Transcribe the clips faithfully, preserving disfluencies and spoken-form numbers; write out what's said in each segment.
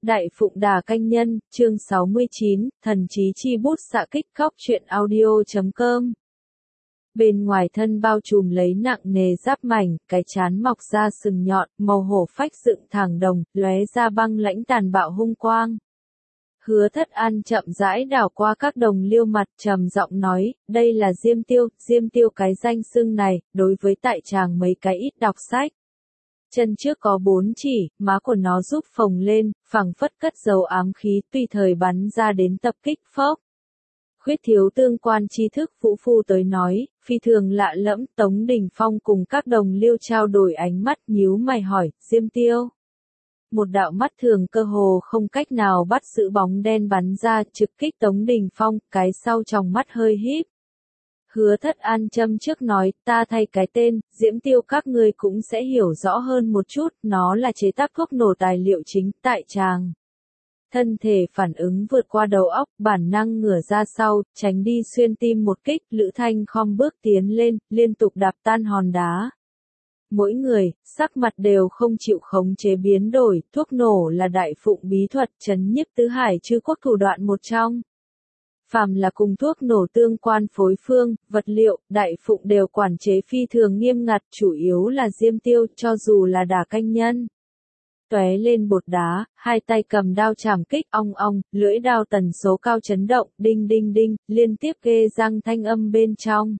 Đại Phụng Đà Canh Nhân, chương sáu mươi chín, Thần Chí Chi Bút Xạ Kích Khóc truyện audio.com. Bên ngoài thân bao trùm lấy nặng nề giáp mảnh, cái trán mọc ra sừng nhọn, màu hổ phách dựng thẳng đồng, lóe ra băng lãnh tàn bạo hung quang. Hứa Thất An chậm rãi đảo qua các đồng liêu mặt, trầm giọng nói, đây là Diêm Tiêu, Diêm Tiêu cái danh xưng này, đối với tại chàng mấy cái ít đọc sách. Chân trước có bốn chỉ, má của nó giúp phồng lên, phẳng phất cất dấu ám khí, tùy thời bắn ra đến tập kích phốc. Khuyết thiếu tương quan tri thức Vũ Phu tới nói, phi thường lạ lẫm. Tống Đình Phong cùng các đồng liêu trao đổi ánh mắt, nhíu mày hỏi, Diêm Tiêu. Một đạo mắt thường cơ hồ không cách nào bắt giữ bóng đen bắn ra, trực kích Tống Đình Phong, cái sau tròng mắt hơi híp. Hứa Thất An châm trước nói, ta thay cái tên, Diễm Tiêu các ngươi cũng sẽ hiểu rõ hơn một chút, nó là chế tác thuốc nổ tài liệu chính tại tràng. Thân thể phản ứng vượt qua đầu óc, bản năng ngửa ra sau, tránh đi xuyên tim một kích, Lữ Thanh khom bước tiến lên, liên tục đạp tan hòn đá. Mỗi người, sắc mặt đều không chịu khống chế biến đổi, thuốc nổ là Đại Phụng bí thuật trấn nhiếp tứ hải chư quốc thủ đoạn một trong. Phàm là cùng thuốc nổ tương quan phối phương, vật liệu, Đại Phụng đều quản chế phi thường nghiêm ngặt, chủ yếu là Diêm Tiêu, cho dù là Đà Canh Nhân. Tóe lên bột đá, hai tay cầm đao chảm kích, ong ong, lưỡi đao tần số cao chấn động, đinh đinh đinh, liên tiếp ghê răng thanh âm bên trong.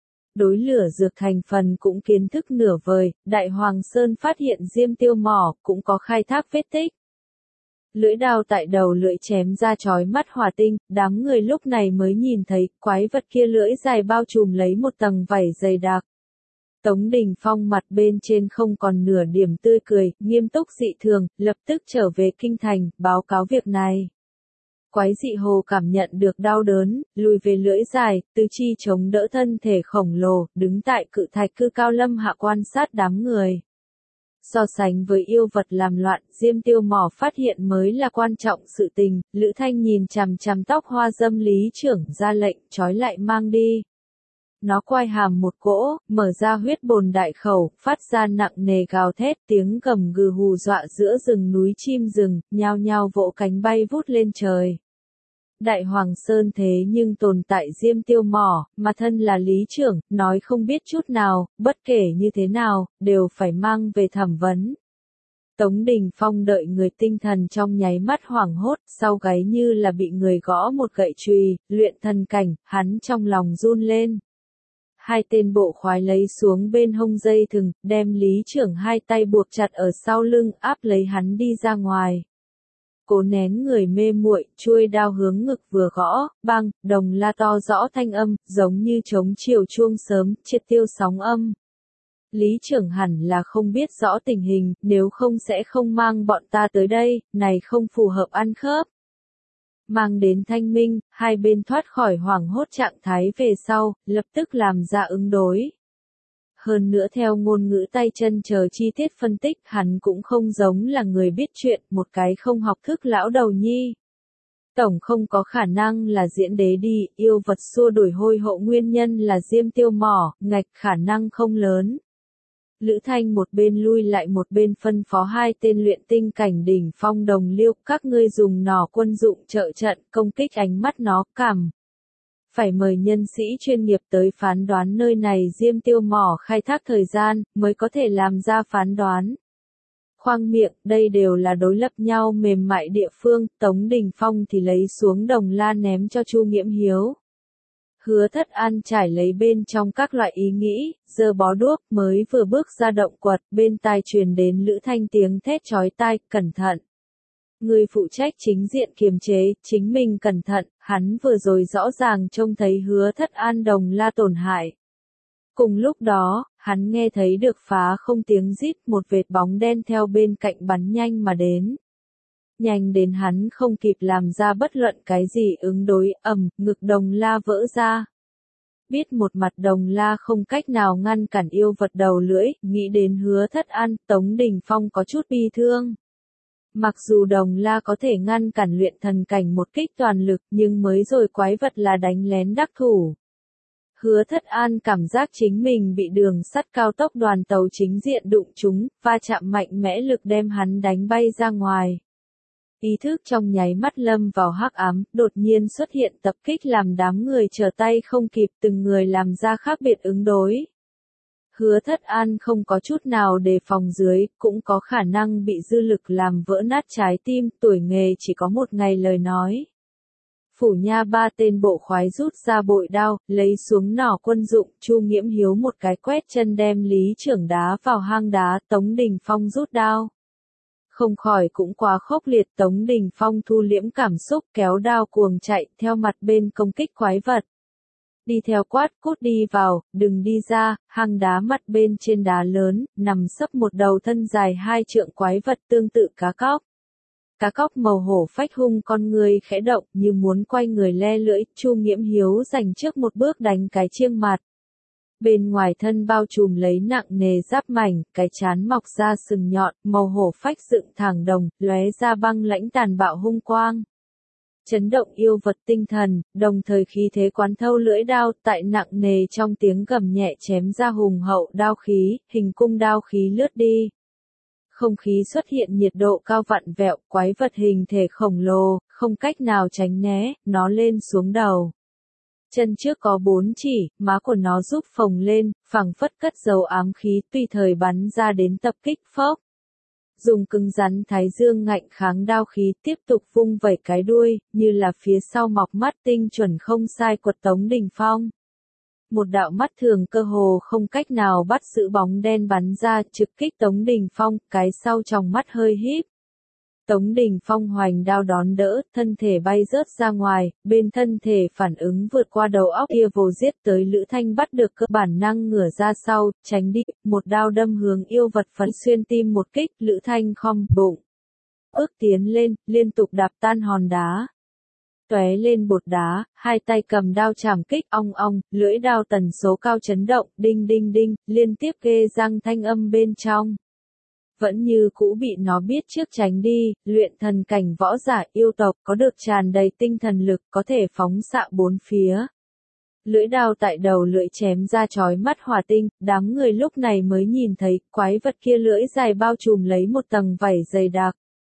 Đối lửa dược thành phần cũng kiến thức nửa vời, Đại Hoàng Sơn phát hiện Diêm Tiêu mỏ, cũng có khai thác vết tích. Lưỡi đao tại đầu lưỡi chém ra chói mắt hỏa tinh, đám người lúc này mới nhìn thấy, quái vật kia lưỡi dài bao trùm lấy một tầng vảy dày đặc. Tống Đình Phong mặt bên trên không còn nửa điểm tươi cười, nghiêm túc dị thường, lập tức trở về kinh thành, báo cáo việc này. Quái dị hồ cảm nhận được đau đớn, lùi về lưỡi dài, tứ chi chống đỡ thân thể khổng lồ, đứng tại cự thạch cư cao lâm hạ quan sát đám người. So sánh với yêu vật làm loạn, Diêm Tiêu mỏ phát hiện mới là quan trọng sự tình, Lữ Thanh nhìn chằm chằm tóc hoa dâm lý trưởng ra lệnh, trói lại mang đi. Nó quay hàm một cỗ, mở ra huyết bồn đại khẩu, phát ra nặng nề gào thét, tiếng gầm gừ hù dọa giữa rừng núi chim rừng, nhao nhao vỗ cánh bay vút lên trời. Đại Hoàng Sơn thế nhưng tồn tại Diêm Tiêu mỏ, mà thân là lý trưởng, nói không biết chút nào, bất kể như thế nào, đều phải mang về thẩm vấn. Tống Đình Phong đợi người tinh thần trong nháy mắt hoảng hốt, sau gáy như là bị người gõ một gậy chùy, luyện thần cảnh, hắn trong lòng run lên. Hai tên bộ khoái lấy xuống bên hông dây thừng, đem lý trưởng hai tay buộc chặt ở sau lưng, áp lấy hắn đi ra ngoài. Cố nén người mê muội, chuôi đao hướng ngực vừa gõ, băng, đồng la to rõ thanh âm, giống như trống chiều chuông sớm, triệt tiêu sóng âm. Lý trưởng hẳn là không biết rõ tình hình, nếu không sẽ không mang bọn ta tới đây, này không phù hợp ăn khớp. Mang đến thanh minh, hai bên thoát khỏi hoảng hốt trạng thái về sau, lập tức làm ra ứng đối. Hơn nữa theo ngôn ngữ tay chân chờ chi tiết phân tích, hắn cũng không giống là người biết chuyện, một cái không học thức lão đầu nhi. Tổng không có khả năng là diễn đế đi, yêu vật xua đuổi hôi hộ nguyên nhân là Diêm Tiêu mỏ, ngạch khả năng không lớn. Lữ Thanh một bên lui lại một bên phân phó hai tên luyện tinh cảnh đỉnh phong đồng liêu, các ngươi dùng nỏ quân dụng trợ trận, công kích ánh mắt nó, cảm. Phải mời nhân sĩ chuyên nghiệp tới phán đoán nơi này Diêm Tiêu mỏ khai thác thời gian, mới có thể làm ra phán đoán. Khoang miệng, đây đều là đối lập nhau mềm mại địa phương, Tống Đình Phong thì lấy xuống đồng la ném cho Chu Nghiễm Hiếu. Hứa Thất An trải lấy bên trong các loại ý nghĩ, giơ bó đuốc, mới vừa bước ra động quật, bên tai truyền đến Lữ Thanh tiếng thét chói tai, cẩn thận. Người phụ trách chính diện kiềm chế, chính mình cẩn thận, hắn vừa rồi rõ ràng trông thấy Hứa Thất An đồng la tổn hại. Cùng lúc đó, hắn nghe thấy được phá không tiếng rít, một vệt bóng đen theo bên cạnh bắn nhanh mà đến. Nhanh đến hắn không kịp làm ra bất luận cái gì ứng đối, ầm, ngực đồng la vỡ ra. Biết một mặt đồng la không cách nào ngăn cản yêu vật đầu lưỡi, nghĩ đến Hứa Thất An, Tống Đình Phong có chút bi thương. Mặc dù đồng la có thể ngăn cản luyện thần cảnh một kích toàn lực, nhưng mới rồi quái vật là đánh lén đắc thủ. Hứa Thất An cảm giác chính mình bị đường sắt cao tốc đoàn tàu chính diện đụng trúng, va chạm mạnh mẽ lực đem hắn đánh bay ra ngoài. Ý thức trong nháy mắt lâm vào hắc ám, đột nhiên xuất hiện tập kích làm đám người trở tay không kịp, từng người làm ra khác biệt ứng đối. Hứa Thất An không có chút nào đề phòng dưới, cũng có khả năng bị dư lực làm vỡ nát trái tim, tuổi nghề chỉ có một ngày lời nói. Phủ nha ba tên bộ khoái rút ra bội đao, lấy xuống nỏ quân dụng, Chu Nghiễm Hiếu một cái quét chân đem Lý Trưởng đá vào hang đá, Tống Đình Phong rút đao. Không khỏi cũng quá khốc liệt, Tống Đình Phong thu liễm cảm xúc, kéo đao cuồng chạy, theo mặt bên công kích quái vật. Đi theo quát, cút đi vào, đừng đi ra, hang đá mặt bên trên đá lớn, nằm sấp một đầu thân dài hai trượng quái vật tương tự cá cóc. Cá cóc màu hổ phách hung con người khẽ động như muốn quay người le lưỡi, Chu Nghiễm Hiếu giành trước một bước đánh cái chiêng mặt. Bên ngoài thân bao trùm lấy nặng nề giáp mảnh, cái chán mọc ra sừng nhọn, màu hổ phách dựng thẳng đồng, lóe ra băng lãnh tàn bạo hung quang. Chấn động yêu vật tinh thần, đồng thời khí thế quán thâu lưỡi đao tại nặng nề trong tiếng gầm nhẹ chém ra hùng hậu đao khí, hình cung đao khí lướt đi. Không khí xuất hiện nhiệt độ cao vặn vẹo, quái vật hình thể khổng lồ, không cách nào tránh né, nó lên xuống đầu. Chân trước có bốn chỉ, má của nó giúp phồng lên, phẳng phất cất dấu ám khí tùy thời bắn ra đến tập kích phốc. Dùng cứng rắn thái dương ngạnh kháng đao khí tiếp tục vung vẩy cái đuôi, như là phía sau mọc mắt tinh chuẩn không sai quật Tống Đình Phong. Một đạo mắt thường cơ hồ không cách nào bắt giữ bóng đen bắn ra trực kích Tống Đình Phong, cái sau trong mắt hơi híp. Tống Đình Phong hoành đao đón đỡ, thân thể bay rớt ra ngoài, bên thân thể phản ứng vượt qua đầu óc kia vồ giết tới Lữ Thanh bắt được cơ bản năng ngửa ra sau, tránh đi, một đao đâm hướng yêu vật phấn xuyên tim một kích, Lữ Thanh khom bụng. Ước tiến lên, liên tục đạp tan hòn đá. Tóe lên bột đá, hai tay cầm đao chảm kích ong ong, lưỡi đao tần số cao chấn động, đinh đinh đinh, liên tiếp kê răng thanh âm bên trong. Vẫn như cũ bị nó biết trước tránh đi, luyện thần cảnh võ giả yêu tộc có được tràn đầy tinh thần lực có thể phóng xạ bốn phía. Lưỡi đao tại đầu lưỡi chém ra chói mắt hỏa tinh, đám người lúc này mới nhìn thấy quái vật kia lưỡi dài bao trùm lấy một tầng vảy dày đặc.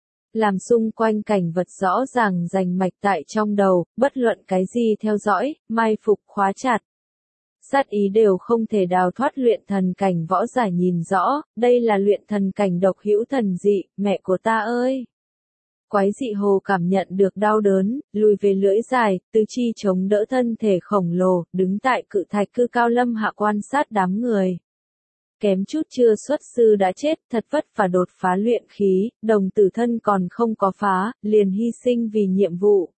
Làm xung quanh cảnh vật rõ ràng rành mạch tại trong đầu, bất luận cái gì theo dõi, mai phục khóa chặt. Sát ý đều không thể đào thoát luyện thần cảnh võ giả nhìn rõ, đây là luyện thần cảnh độc hữu thần dị, mẹ của ta ơi! Quái dị hồ cảm nhận được đau đớn, lùi về lưỡi dài, tứ chi chống đỡ thân thể khổng lồ, đứng tại cự thạch cư cao lâm hạ quan sát đám người. Kém chút chưa xuất sư đã chết, thật vất vả đột phá luyện khí, đồng tử thân còn không có phá, liền hy sinh vì nhiệm vụ.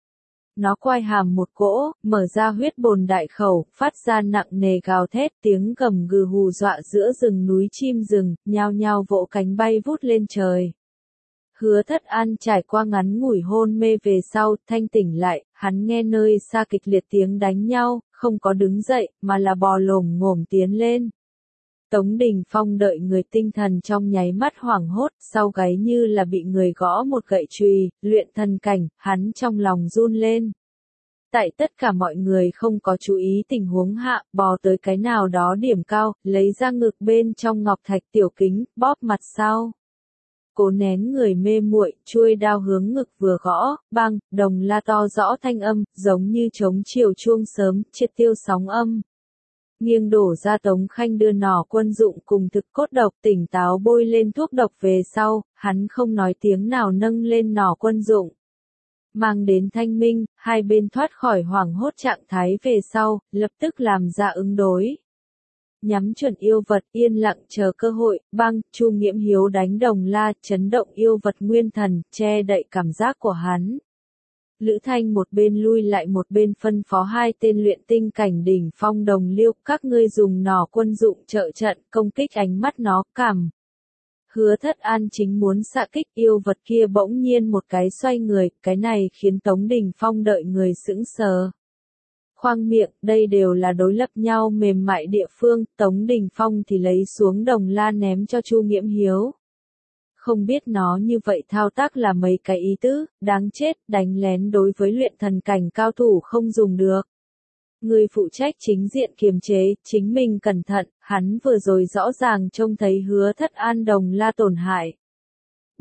Nó quay hàm một cỗ, mở ra huyết bồn đại khẩu, phát ra nặng nề gào thét, tiếng gầm gừ hù dọa giữa rừng núi chim rừng, nhao nhao vỗ cánh bay vút lên trời. Hứa Thất An trải qua ngắn ngủi hôn mê về sau, thanh tỉnh lại, hắn nghe nơi xa kịch liệt tiếng đánh nhau, không có đứng dậy, mà là bò lồm ngồm tiến lên. Tống Đình Phong đợi người tinh thần trong nháy mắt hoảng hốt, sau gáy như là bị người gõ một gậy chùy, luyện thần cảnh, hắn trong lòng run lên. Tại tất cả mọi người không có chú ý tình huống hạ, bò tới cái nào đó điểm cao, lấy ra ngực bên trong ngọc thạch tiểu kính, bóp mặt sau. Cố nén người mê muội, chuôi đao hướng ngực vừa gõ, băng, đồng la to rõ thanh âm, giống như trống chiều chuông sớm, triệt tiêu sóng âm. Nghiêng đổ ra Tống Khanh đưa nỏ quân dụng cùng thực cốt độc tỉnh táo bôi lên thuốc độc về sau, hắn không nói tiếng nào nâng lên nỏ quân dụng. Mang đến thanh minh, hai bên thoát khỏi hoảng hốt trạng thái về sau, lập tức làm ra ứng đối. Nhắm chuẩn yêu vật yên lặng chờ cơ hội, băng, Chu Nghiễm Hiếu đánh đồng la, chấn động yêu vật nguyên thần, che đậy cảm giác của hắn. Lữ Thanh một bên lui lại một bên phân phó hai tên luyện tinh cảnh đỉnh phong đồng liêu, các ngươi dùng nỏ quân dụng trợ trận, công kích ánh mắt nó, cảm. Hứa Thất An chính muốn xạ kích yêu vật kia bỗng nhiên một cái xoay người, cái này khiến Tống Đình Phong đợi người sững sờ. Khoang miệng, đây đều là đối lập nhau mềm mại địa phương, Tống Đình Phong thì lấy xuống đồng la ném cho Chu Nghiễm Hiếu. Không biết nó như vậy thao tác là mấy cái ý tứ, đáng chết, đánh lén đối với luyện thần cảnh cao thủ không dùng được. Người phụ trách chính diện kiềm chế, chính mình cẩn thận, hắn vừa rồi rõ ràng trông thấy Hứa Thất An đồng la tổn hại.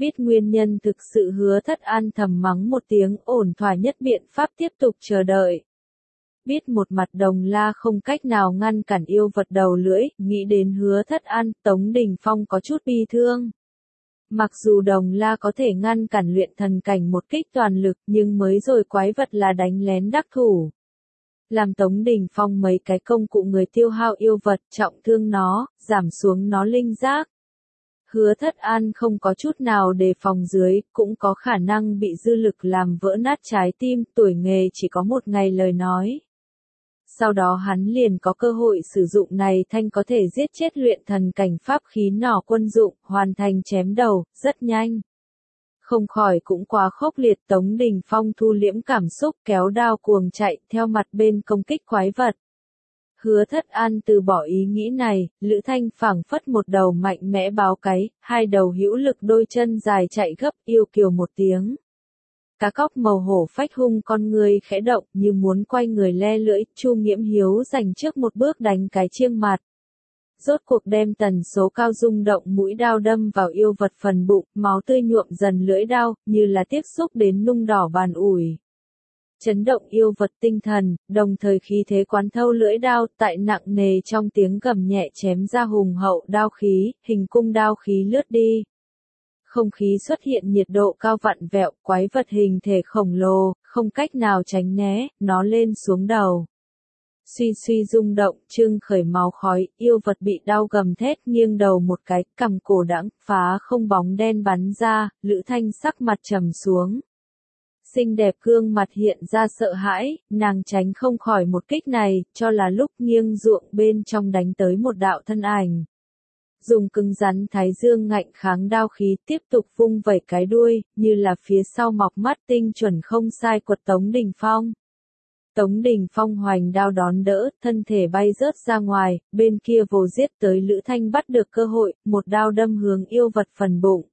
Biết nguyên nhân thực sự Hứa Thất An thầm mắng một tiếng, ổn thỏa nhất biện pháp tiếp tục chờ đợi. Biết một mặt Đồng La không cách nào ngăn cản yêu vật đầu lưỡi, nghĩ đến Hứa Thất An, Tống Đình Phong có chút bi thương. Mặc dù Đồng La có thể ngăn cản luyện thần cảnh một kích toàn lực, nhưng mới rồi quái vật là đánh lén đắc thủ. Làm Tống Đình Phong mấy cái công cụ người tiêu hao yêu vật, trọng thương nó, giảm xuống nó linh giác. Hứa Thất An không có chút nào đề phòng dưới, cũng có khả năng bị dư lực làm vỡ nát trái tim, tuổi nghề chỉ có một ngày lời nói. Sau đó hắn liền có cơ hội sử dụng này thanh có thể giết chết luyện thần cảnh pháp khí nỏ quân dụng, hoàn thành chém đầu, rất nhanh. Không khỏi cũng quá khốc liệt, Tống Đình Phong thu liễm cảm xúc, kéo đao cuồng chạy theo mặt bên công kích quái vật. Hứa Thất An từ bỏ ý nghĩ này, Lữ Thanh phảng phất một đầu mạnh mẽ báo cái, hai đầu hữu lực đôi chân dài chạy gấp, yêu kiều một tiếng. Cá cóc màu hổ phách hung con người khẽ động như muốn quay người le lưỡi, Chu Nghiễm Hiếu giành trước một bước đánh cái chiêng mặt. Rốt cuộc đem tần số cao rung động mũi đao đâm vào yêu vật phần bụng, máu tươi nhuộm dần lưỡi đao, như là tiếp xúc đến nung đỏ bàn ủi. Chấn động yêu vật tinh thần, đồng thời khí thế quán thâu lưỡi đao, tại nặng nề trong tiếng gầm nhẹ chém ra hùng hậu đao khí, hình cung đao khí lướt đi. Không khí xuất hiện nhiệt độ cao vặn vẹo, quái vật hình thể khổng lồ, không cách nào tránh né, nó lên xuống đầu. Suy suy rung động, trưng khởi máu khói, yêu vật bị đau gầm thét nghiêng đầu một cái, cằm cổ đãng, phá không bóng đen bắn ra, Lữ Thanh sắc mặt trầm xuống. Xinh đẹp gương mặt hiện ra sợ hãi, nàng tránh không khỏi một kích này, cho là lúc nghiêng ruộng bên trong đánh tới một đạo thân ảnh. Dùng cứng rắn thái dương ngạnh kháng đao khí tiếp tục vung vẩy cái đuôi, như là phía sau mọc mắt tinh chuẩn không sai quật Tống Đình Phong. Tống Đình Phong hoành đao đón đỡ, thân thể bay rớt ra ngoài, bên kia vồ giết tới Lữ Thanh bắt được cơ hội, một đao đâm hướng yêu vật phần bụng.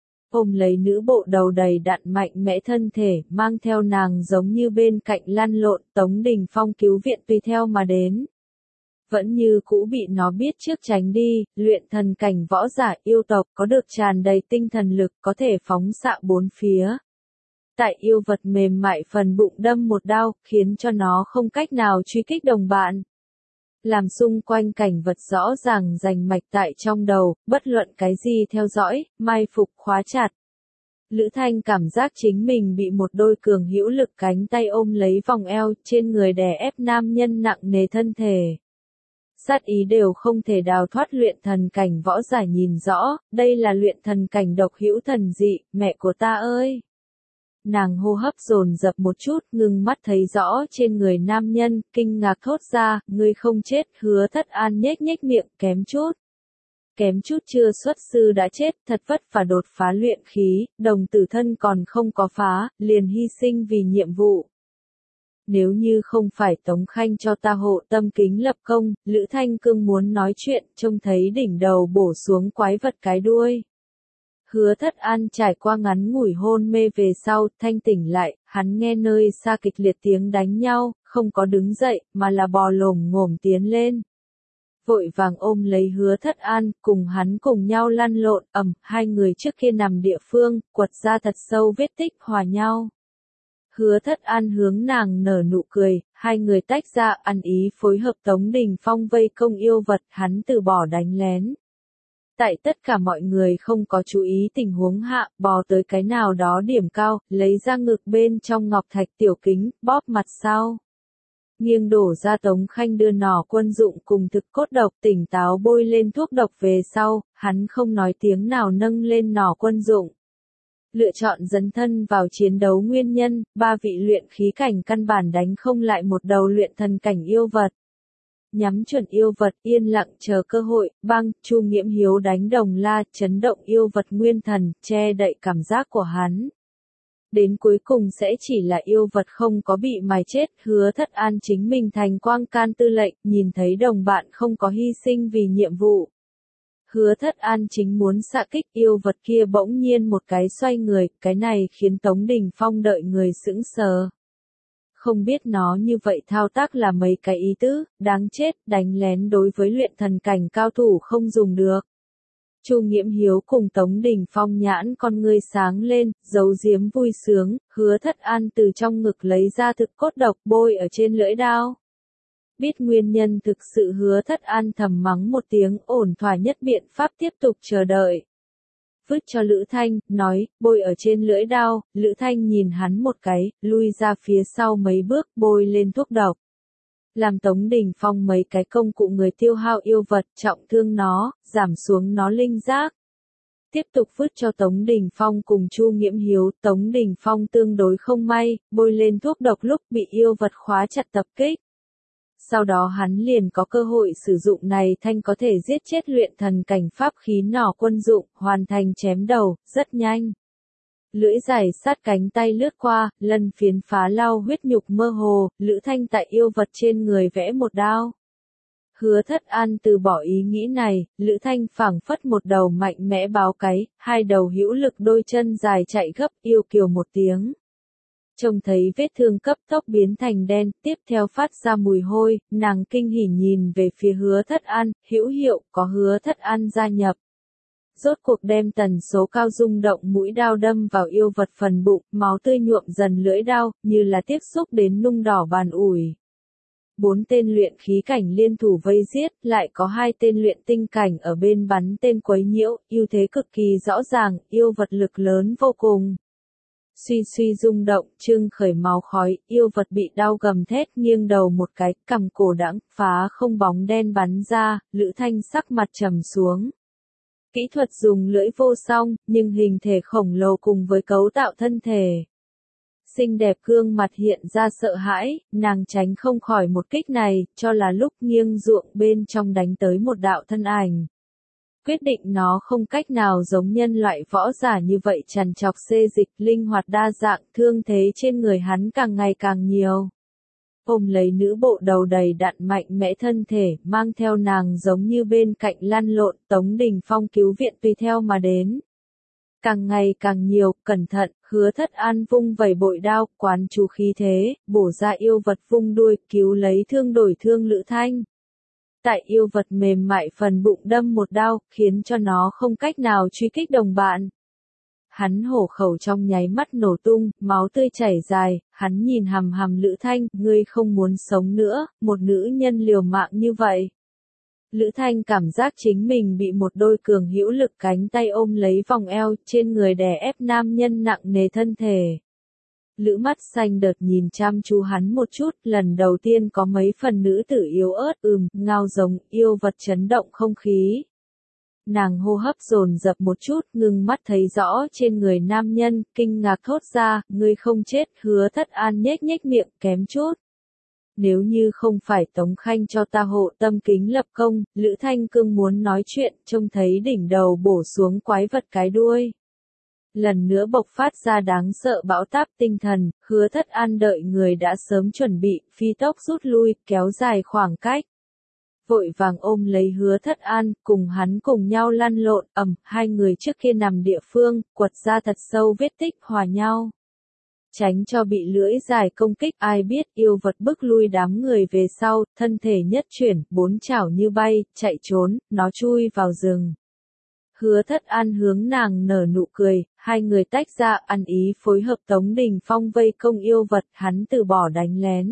Ôm lấy nữ bộ đầu đầy đạn mạnh mẽ thân thể, mang theo nàng giống như bên cạnh lăn lộn, Tống Đình Phong cứu viện tùy theo mà đến. Vẫn như cũ bị nó biết trước tránh đi, luyện thần cảnh võ giả yêu tộc có được tràn đầy tinh thần lực có thể phóng xạ bốn phía. Tại yêu vật mềm mại phần bụng đâm một đao, khiến cho nó không cách nào truy kích đồng bạn. Làm xung quanh cảnh vật rõ ràng rành mạch tại trong đầu, bất luận cái gì theo dõi, mai phục khóa chặt. Lữ Thanh cảm giác chính mình bị một đôi cường hữu lực cánh tay ôm lấy vòng eo, trên người đè ép nam nhân nặng nề thân thể. Sát ý đều không thể đào thoát luyện thần cảnh võ giả nhìn rõ, đây là luyện thần cảnh độc hữu thần dị, mẹ của ta ơi! Nàng hô hấp dồn dập một chút, ngưng mắt thấy rõ trên người nam nhân, kinh ngạc thốt ra, ngươi không chết, Hứa Thất An nhếch nhếch miệng, kém chút. Kém chút chưa xuất sư đã chết, thật vất vả đột phá luyện khí, đồng tử thân còn không có phá, liền hy sinh vì nhiệm vụ. Nếu như không phải Tống Khanh cho ta hộ tâm kính lập công, Lữ Thanh Cương muốn nói chuyện, trông thấy đỉnh đầu bổ xuống quái vật cái đuôi. Hứa Thất An trải qua ngắn ngủi hôn mê về sau, thanh tỉnh lại, hắn nghe nơi xa kịch liệt tiếng đánh nhau, không có đứng dậy, mà là bò lồm ngồm tiến lên. Vội vàng ôm lấy Hứa Thất An, cùng hắn cùng nhau lăn lộn, ầm, hai người trước kia nằm địa phương, quật ra thật sâu vết tích hòa nhau. Hứa Thất An hướng nàng nở nụ cười, hai người tách ra ăn ý phối hợp Tống Đình Phong vây công yêu vật, hắn từ bỏ đánh lén. Tại tất cả mọi người không có chú ý tình huống hạ, bò tới cái nào đó điểm cao, lấy ra ngực bên trong ngọc thạch tiểu kính, bóp mặt sau. Nghiêng đổ ra Tống Khanh đưa nỏ quân dụng cùng thực cốt độc tỉnh táo bôi lên thuốc độc về sau, hắn không nói tiếng nào nâng lên nỏ quân dụng. Lựa chọn dấn thân vào chiến đấu nguyên nhân, ba vị luyện khí cảnh căn bản đánh không lại một đầu luyện thần cảnh yêu vật. Nhắm chuẩn yêu vật yên lặng chờ cơ hội, băng, Chu Nghiễm Hiếu đánh Đồng La, chấn động yêu vật nguyên thần, che đậy cảm giác của hắn. Đến cuối cùng sẽ chỉ là yêu vật không có bị mài chết, Hứa Thất An chính mình thành quang can tư lệnh, nhìn thấy đồng bạn không có hy sinh vì nhiệm vụ. Hứa Thất An chính muốn xạ kích yêu vật kia bỗng nhiên một cái xoay người, cái này khiến Tống Đình Phong đợi người sững sờ. Không biết nó như vậy thao tác là mấy cái ý tứ, đáng chết, đánh lén đối với luyện thần cảnh cao thủ không dùng được. Chu Nghiễm Hiếu cùng Tống Đình Phong nhãn con ngươi sáng lên, giấu giếm vui sướng, Hứa Thất An từ trong ngực lấy ra thực cốt độc bôi ở trên lưỡi dao. Biết nguyên nhân thực sự Hứa Thất An thầm mắng một tiếng, ổn thỏa nhất biện pháp tiếp tục chờ đợi. Vứt cho Lữ Thanh, nói, bôi ở trên lưỡi dao. Lữ Thanh nhìn hắn một cái, lui ra phía sau mấy bước, bôi lên thuốc độc. Làm Tống Đình Phong mấy cái công cụ người tiêu hao yêu vật, trọng thương nó, giảm xuống nó linh giác. Tiếp tục vứt cho Tống Đình Phong cùng Chu Nghiễm Hiếu. Tống Đình Phong tương đối không may, bôi lên thuốc độc lúc bị yêu vật khóa chặt tập kích. Sau đó hắn liền có cơ hội sử dụng này thanh có thể giết chết luyện thần cảnh pháp khí nỏ quân dụng, hoàn thành chém đầu, rất nhanh. Lưỡi dài sát cánh tay lướt qua, lân phiến phá lau huyết nhục mơ hồ, Lữ Thanh tại yêu vật trên người vẽ một đao. Hứa Thất An từ bỏ ý nghĩ này, Lữ Thanh phảng phất một đầu mạnh mẽ báo cái, hai đầu hữu lực đôi chân dài chạy gấp, yêu kiều một tiếng. Trông thấy vết thương cấp tốc biến thành đen, tiếp theo phát ra mùi hôi, nàng kinh hỉ nhìn về phía Hứa Thất An, hữu hiệu, có Hứa Thất An gia nhập. Rốt cuộc đem tần số cao rung động mũi đao đâm vào yêu vật phần bụng, máu tươi nhuộm dần lưỡi đao, như là tiếp xúc đến nung đỏ bàn ủi. Bốn tên luyện khí cảnh liên thủ vây giết, lại có hai tên luyện tinh cảnh ở bên bắn tên quấy nhiễu, ưu thế cực kỳ rõ ràng, yêu vật lực lớn vô cùng. Suy suy rung động, trưng khởi máu khói, yêu vật bị đau gầm thét nghiêng đầu một cái, cằm cổ đãng, phá không bóng đen bắn ra, Lữ Thanh sắc mặt trầm xuống. Kỹ thuật dùng lưỡi vô song, nhưng hình thể khổng lồ cùng với cấu tạo thân thể. Xinh đẹp gương mặt hiện ra sợ hãi, nàng tránh không khỏi một kích này, cho là lúc nghiêng ruộng bên trong đánh tới một đạo thân ảnh. Quyết định nó không cách nào giống nhân loại võ giả như vậy trằn trọc xê dịch, linh hoạt đa dạng, thương thế trên người hắn càng ngày càng nhiều. Ôm lấy nữ bộ đầu đầy đặn mạnh mẽ thân thể, mang theo nàng giống như bên cạnh lăn lộn, Tống Đình Phong cứu viện tùy theo mà đến. Càng ngày càng nhiều, cẩn thận, Hứa Thất An vung vẩy bội đao, quán chú khí thế, bổ ra yêu vật vung đuôi, cứu lấy thương đổi thương Lữ Thanh. Tại yêu vật mềm mại phần bụng đâm một đao, khiến cho nó không cách nào truy kích đồng bạn. Hắn hổ khẩu trong nháy mắt nổ tung, máu tươi chảy dài, hắn nhìn hằm hằm Lữ Thanh, ngươi không muốn sống nữa, một nữ nhân liều mạng như vậy. Lữ Thanh cảm giác chính mình bị một đôi cường hữu lực cánh tay ôm lấy vòng eo, trên người đè ép nam nhân nặng nề thân thể. Lữ mắt xanh đợt nhìn chăm chú hắn một chút, lần đầu tiên có mấy phần nữ tử yếu ớt, ừm, ngao giống, yêu vật chấn động không khí. Nàng hô hấp dồn dập một chút, ngưng mắt thấy rõ trên người nam nhân, kinh ngạc thốt ra, ngươi không chết, Hứa Thất An nhếch nhếch miệng, kém chút. Nếu như không phải Tống Khanh cho ta hộ tâm kính lập công, Lữ Thanh Cương muốn nói chuyện, trông thấy đỉnh đầu bổ xuống quái vật cái đuôi. Lần nữa bộc phát ra đáng sợ bão táp tinh thần, Hứa Thất An đợi người đã sớm chuẩn bị, phi tốc rút lui, kéo dài khoảng cách. Vội vàng ôm lấy Hứa Thất An, cùng hắn cùng nhau lăn lộn, ầm, hai người trước kia nằm địa phương, quật ra thật sâu vết tích hòa nhau. Tránh cho bị lưỡi dài công kích, ai biết yêu vật bức lui đám người về sau, thân thể nhất chuyển, bốn chảo như bay, chạy trốn, nó chui vào rừng. Hứa Thất An hướng nàng nở nụ cười, hai người tách ra, ăn ý phối hợp. Tống Đình Phong vây công yêu vật, hắn từ bỏ đánh lén.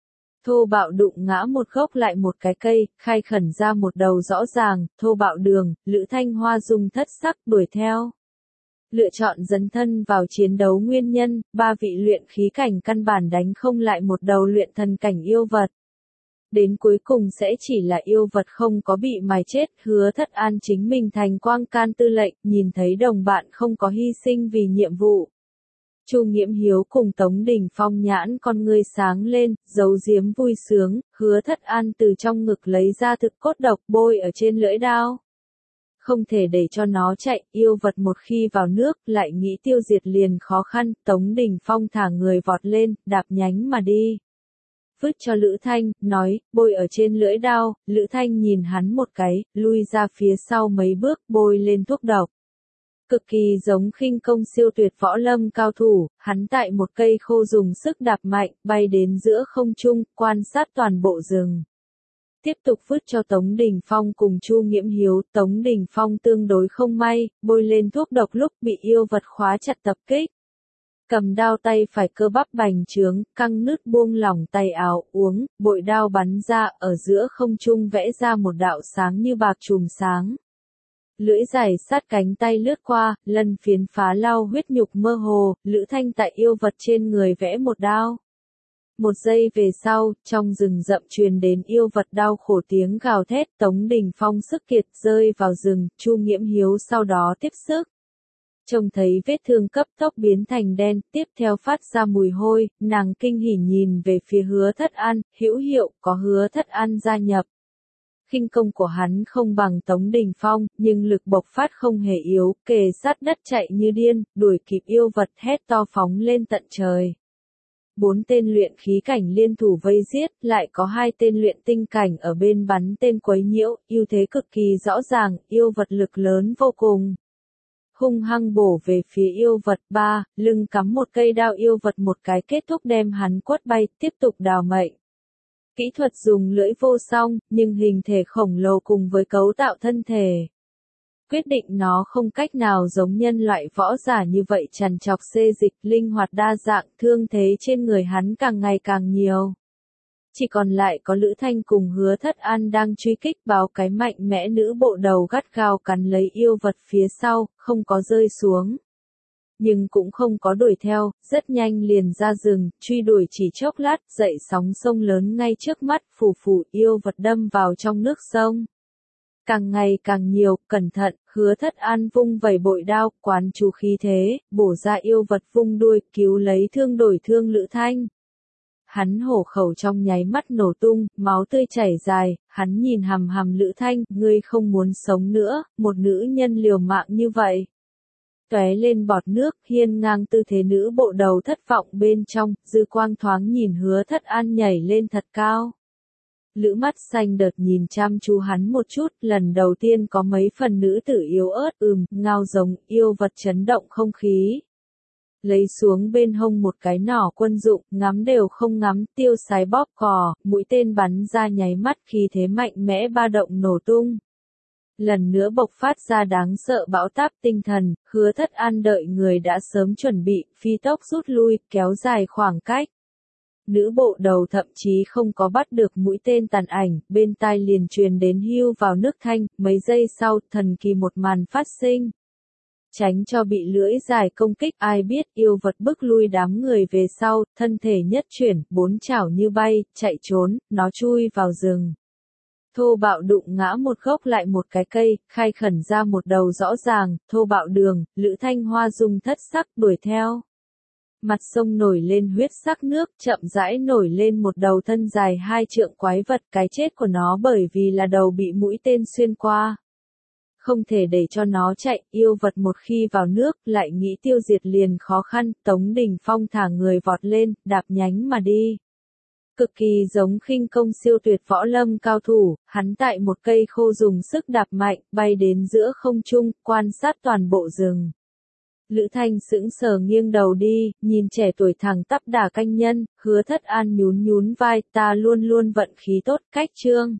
Thô bạo đụng ngã một gốc lại một cái cây, khai khẩn ra một đầu rõ ràng, thô bạo đường, Lữ Thanh Hoa dùng thất sắc đuổi theo. Lựa chọn dấn thân vào chiến đấu nguyên nhân, ba vị luyện khí cảnh căn bản đánh không lại một đầu luyện thần cảnh yêu vật. Đến cuối cùng sẽ chỉ là yêu vật không có bị mài chết, Hứa Thất An chính mình thành quang can tư lệnh, nhìn thấy đồng bạn không có hy sinh vì nhiệm vụ. Chu Nghiễm Hiếu cùng Tống Đình Phong nhãn con ngươi sáng lên, giấu giếm vui sướng, Hứa Thất An từ trong ngực lấy ra thực cốt độc bôi ở trên lưỡi dao. Không thể để cho nó chạy, yêu vật một khi vào nước, lại nghĩ tiêu diệt liền khó khăn, Tống Đình Phong thả người vọt lên, đạp nhánh mà đi. Vứt cho Lữ Thanh, nói, bôi ở trên lưỡi dao, Lữ Thanh nhìn hắn một cái, lui ra phía sau mấy bước, bôi lên thuốc độc. Cực kỳ giống khinh công siêu tuyệt võ lâm cao thủ, hắn tại một cây khô dùng sức đạp mạnh, bay đến giữa không trung, quan sát toàn bộ rừng. tiếp tục vứt cho Tống Đình Phong cùng Chu Nghiễm Hiếu. Tống Đình Phong tương đối không may, bôi lên thuốc độc lúc bị yêu vật khóa chặt tập kích. Cầm đao tay phải cơ bắp bành trướng, căng nứt buông lỏng tay áo uống, bội đao bắn ra ở giữa không trung vẽ ra một đạo sáng như bạc chùm sáng. Lưỡi dài sát cánh tay lướt qua, lân phiến phá lau huyết nhục mơ hồ, Lữ Thanh tại yêu vật trên người vẽ một đao. Một giây về sau, trong rừng rậm truyền đến yêu vật đau khổ tiếng gào thét. Tống Đình Phong sức kiệt rơi vào rừng, Chu Nghiễm Hiếu sau đó tiếp sức. Trông thấy vết thương cấp tốc biến thành đen, tiếp theo phát ra mùi hôi, nàng kinh hỉ nhìn về phía Hứa Thất An, hữu hiệu, có Hứa Thất An gia nhập. Khinh công của hắn không bằng Tống Đình Phong, nhưng lực bộc phát không hề yếu, kề sát đất chạy như điên, đuổi kịp yêu vật hét to phóng lên tận trời. Bốn tên luyện khí cảnh liên thủ vây giết, lại có hai tên luyện tinh cảnh ở bên bắn tên quấy nhiễu, ưu thế cực kỳ rõ ràng, yêu vật lực lớn vô cùng. Hung hăng bổ về phía yêu vật. Ba, lưng cắm một cây đao yêu vật một cái kết thúc đem hắn quất bay, tiếp tục đào mệnh. Kỹ thuật dùng lưỡi vô song, nhưng hình thể khổng lồ cùng với cấu tạo thân thể. Quyết định nó không cách nào giống nhân loại võ giả như vậy trằn trọc xê dịch, linh hoạt đa dạng, thương thế trên người hắn càng ngày càng nhiều. Chỉ còn lại có Lữ Thanh cùng Hứa Thất An đang truy kích, báo cái mạnh mẽ nữ bộ đầu gắt gao cắn lấy yêu vật phía sau, không có rơi xuống. Nhưng cũng không có đuổi theo, rất nhanh liền ra rừng, truy đuổi chỉ chốc lát, dậy sóng sông lớn ngay trước mắt, phù phù yêu vật đâm vào trong nước sông. Càng ngày càng nhiều, cẩn thận, Hứa Thất An vung vẩy bội đao, quán chú khí thế, bổ ra yêu vật vung đuôi, cứu lấy thương đổi thương Lữ Thanh. Hắn hổ khẩu trong nháy mắt nổ tung, máu tươi chảy dài, hắn nhìn hằm hằm Lữ Thanh, ngươi không muốn sống nữa, một nữ nhân liều mạng như vậy. Tóe lên bọt nước, hiên ngang tư thế nữ bộ đầu thất vọng bên trong, dư quang thoáng nhìn Hứa Thất An nhảy lên thật cao. Lữ mắt xanh đợt nhìn chăm chú hắn một chút, lần đầu tiên có mấy phần nữ tử yếu ớt, ừm, ngao giống, yêu vật chấn động không khí. Lấy xuống bên hông một cái nỏ quân dụng, ngắm đều không ngắm, tiêu sái bóp cò, mũi tên bắn ra nháy mắt khí thế mạnh mẽ ba động nổ tung. Lần nữa bộc phát ra đáng sợ bão táp tinh thần, Hứa Thất An đợi người đã sớm chuẩn bị, phi tốc rút lui, kéo dài khoảng cách. Nữ bộ đầu thậm chí không có bắt được mũi tên tàn ảnh, bên tai liền truyền đến hưu vào nước thanh, mấy giây sau, thần kỳ một màn phát sinh. Tránh cho bị lưỡi dài công kích, ai biết yêu vật bức lui đám người về sau, thân thể nhất chuyển, bốn chảo như bay, chạy trốn, nó chui vào rừng. Thô bạo đụng ngã một gốc lại một cái cây, khai khẩn ra một đầu rõ ràng, thô bạo đường, Lữ Thanh Hoa dùng thất sắc đuổi theo. Mặt sông nổi lên huyết sắc nước, chậm rãi nổi lên một đầu thân dài hai trượng quái vật, cái chết của nó bởi vì là đầu bị mũi tên xuyên qua. Không thể để cho nó chạy, yêu vật một khi vào nước, lại nghĩ tiêu diệt liền khó khăn, Tống Đình Phong thả người vọt lên, đạp nhánh mà đi. Cực kỳ giống khinh công siêu tuyệt võ lâm cao thủ, hắn tại một cây khô dùng sức đạp mạnh, bay đến giữa không trung, quan sát toàn bộ rừng. Lữ Thanh sững sờ nghiêng đầu đi, nhìn trẻ tuổi thẳng tắp đả canh nhân, Hứa Thất An nhún nhún vai, ta luôn luôn vận khí tốt, cách trương.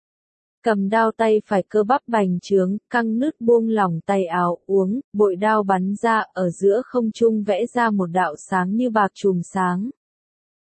Cầm đao tay phải cơ bắp bành trướng, căng nứt buông lỏng tay áo uống, bội đao bắn ra ở giữa không trung vẽ ra một đạo sáng như bạc chùm sáng.